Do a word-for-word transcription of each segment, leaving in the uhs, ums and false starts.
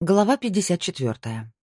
Глава пятьдесят четвёртая.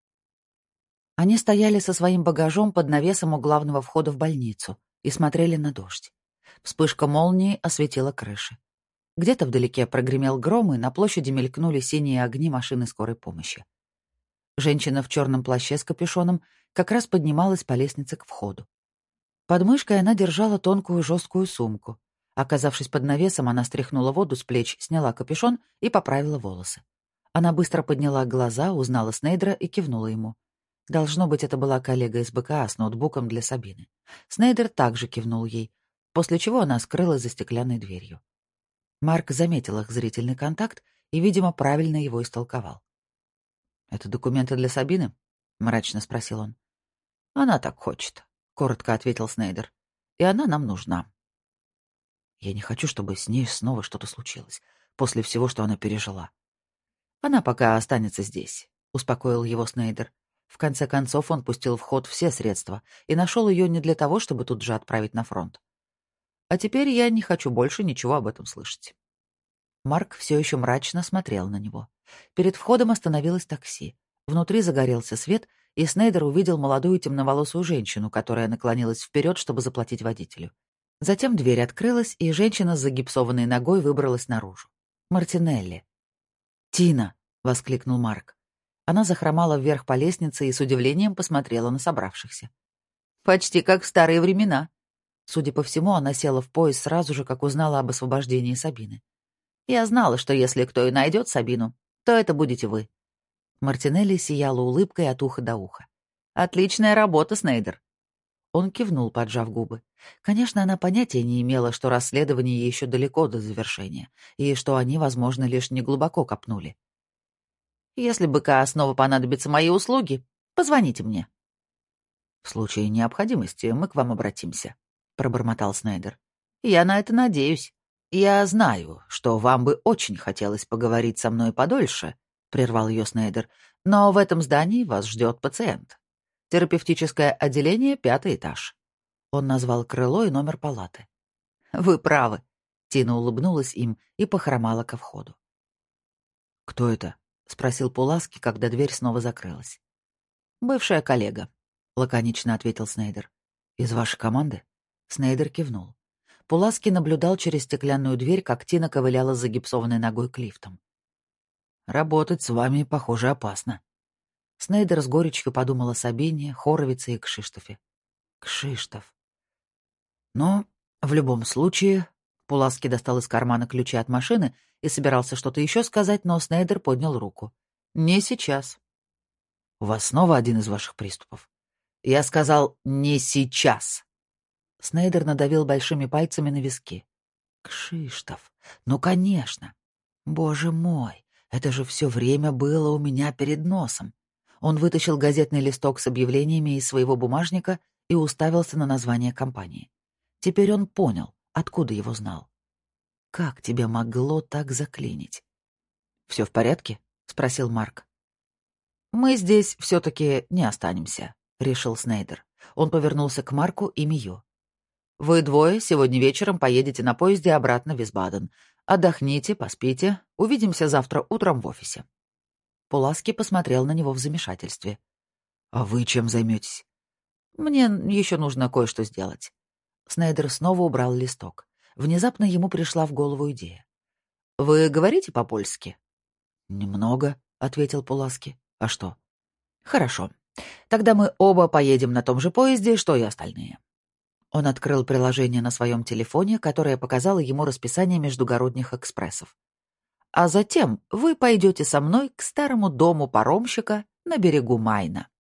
Они стояли со своим багажом под навесом у главного входа в больницу и смотрели на дождь. Вспышка молнии осветила крыши. Где-то вдалеке прогремел гром, и на площади мелькнули синие огни машины скорой помощи. Женщина в черном плаще с капюшоном как раз поднималась по лестнице к входу. Под мышкой она держала тонкую жесткую сумку. Оказавшись под навесом, она стряхнула воду с плеч, сняла капюшон и поправила волосы. Она быстро подняла глаза, узнала Снейдера и кивнула ему. Должно быть, это была коллега из БКА с ноутбуком для Сабины. Снейдер также кивнул ей, после чего она скрылась за стеклянной дверью. Марк заметил их зрительный контакт и, видимо, правильно его истолковал. «Это документы для Сабины?» — мрачно спросил он. «Она так хочет», — коротко ответил Снейдер. «И она нам нужна». «Я не хочу, чтобы с ней снова что-то случилось, после всего, что она пережила». «Она пока останется здесь», — успокоил его Снейдер. В конце концов, он пустил в ход все средства и нашел ее не для того, чтобы тут же отправить на фронт. А теперь я не хочу больше ничего об этом слышать. Марк все еще мрачно смотрел на него. Перед входом остановилось такси. Внутри загорелся свет, и Снейдер увидел молодую темноволосую женщину, которая наклонилась вперед, чтобы заплатить водителю. Затем дверь открылась, и женщина с загипсованной ногой выбралась наружу. Мартинелли. «Тина!» — воскликнул Марк. Она захромала вверх по лестнице и с удивлением посмотрела на собравшихся. «Почти как в старые времена». Судя по всему, она села в поезд сразу же, как узнала об освобождении Сабины. «Я знала, что если кто и найдет Сабину, то это будете вы». Мартинелли сияла улыбкой от уха до уха. «Отличная работа, Снейдер». Он кивнул, поджав губы. Конечно, она понятия не имела, что расследование еще далеко до завершения, и что они, возможно, лишь неглубоко копнули. «Если БКА снова понадобятся мои услуги, позвоните мне». «В случае необходимости мы к вам обратимся», — пробормотал Снейдер. «Я на это надеюсь. Я знаю, что вам бы очень хотелось поговорить со мной подольше», — прервал ее Снейдер, «но в этом здании вас ждет пациент. Терапевтическое отделение, пятый этаж». Он назвал крыло и номер палаты. «Вы правы», — Тина улыбнулась им и похромала ко входу. «Кто это?» — спросил Пуласки, когда дверь снова закрылась. «Бывшая коллега», — лаконично ответил Снейдер. «Из вашей команды?» Снейдер кивнул. Пуласки наблюдал через стеклянную дверь, как Тина ковыляла с загипсованной ногой к лифтам. «Работать с вами, похоже, опасно». Снейдер с горечью подумал о Сабине, Хоровице и Кшиштофе. Кшиштоф. Но в любом случае... Пуласки достал из кармана ключи от машины и собирался что-то еще сказать, но Снейдер поднял руку. «Не сейчас». «У вас снова один из ваших приступов?» «Я сказал, не сейчас». Снейдер надавил большими пальцами на виски. «Кшиштоф, ну, конечно. Боже мой, это же все время было у меня перед носом». Он вытащил газетный листок с объявлениями из своего бумажника и уставился на название компании. Теперь он понял, откуда его знал. «Как тебя могло так заклинить?» «Все в порядке?» — спросил Марк. «Мы здесь все-таки не останемся», — решил Снейдер. Он повернулся к Марку и Мию. «Вы двое сегодня вечером поедете на поезде обратно в Висбаден. Отдохните, поспите. Увидимся завтра утром в офисе». Пуласки посмотрел на него в замешательстве. «А вы чем займетесь?» «Мне еще нужно кое-что сделать». Снейдер снова убрал листок. Внезапно ему пришла в голову идея. «Вы говорите по-польски?» «Немного», — ответил Пуласки. «А что?» «Хорошо. Тогда мы оба поедем на том же поезде, что и остальные». Он открыл приложение на своем телефоне, которое показало ему расписание междугородних экспрессов. «А затем вы пойдете со мной к старому дому паромщика на берегу Майна».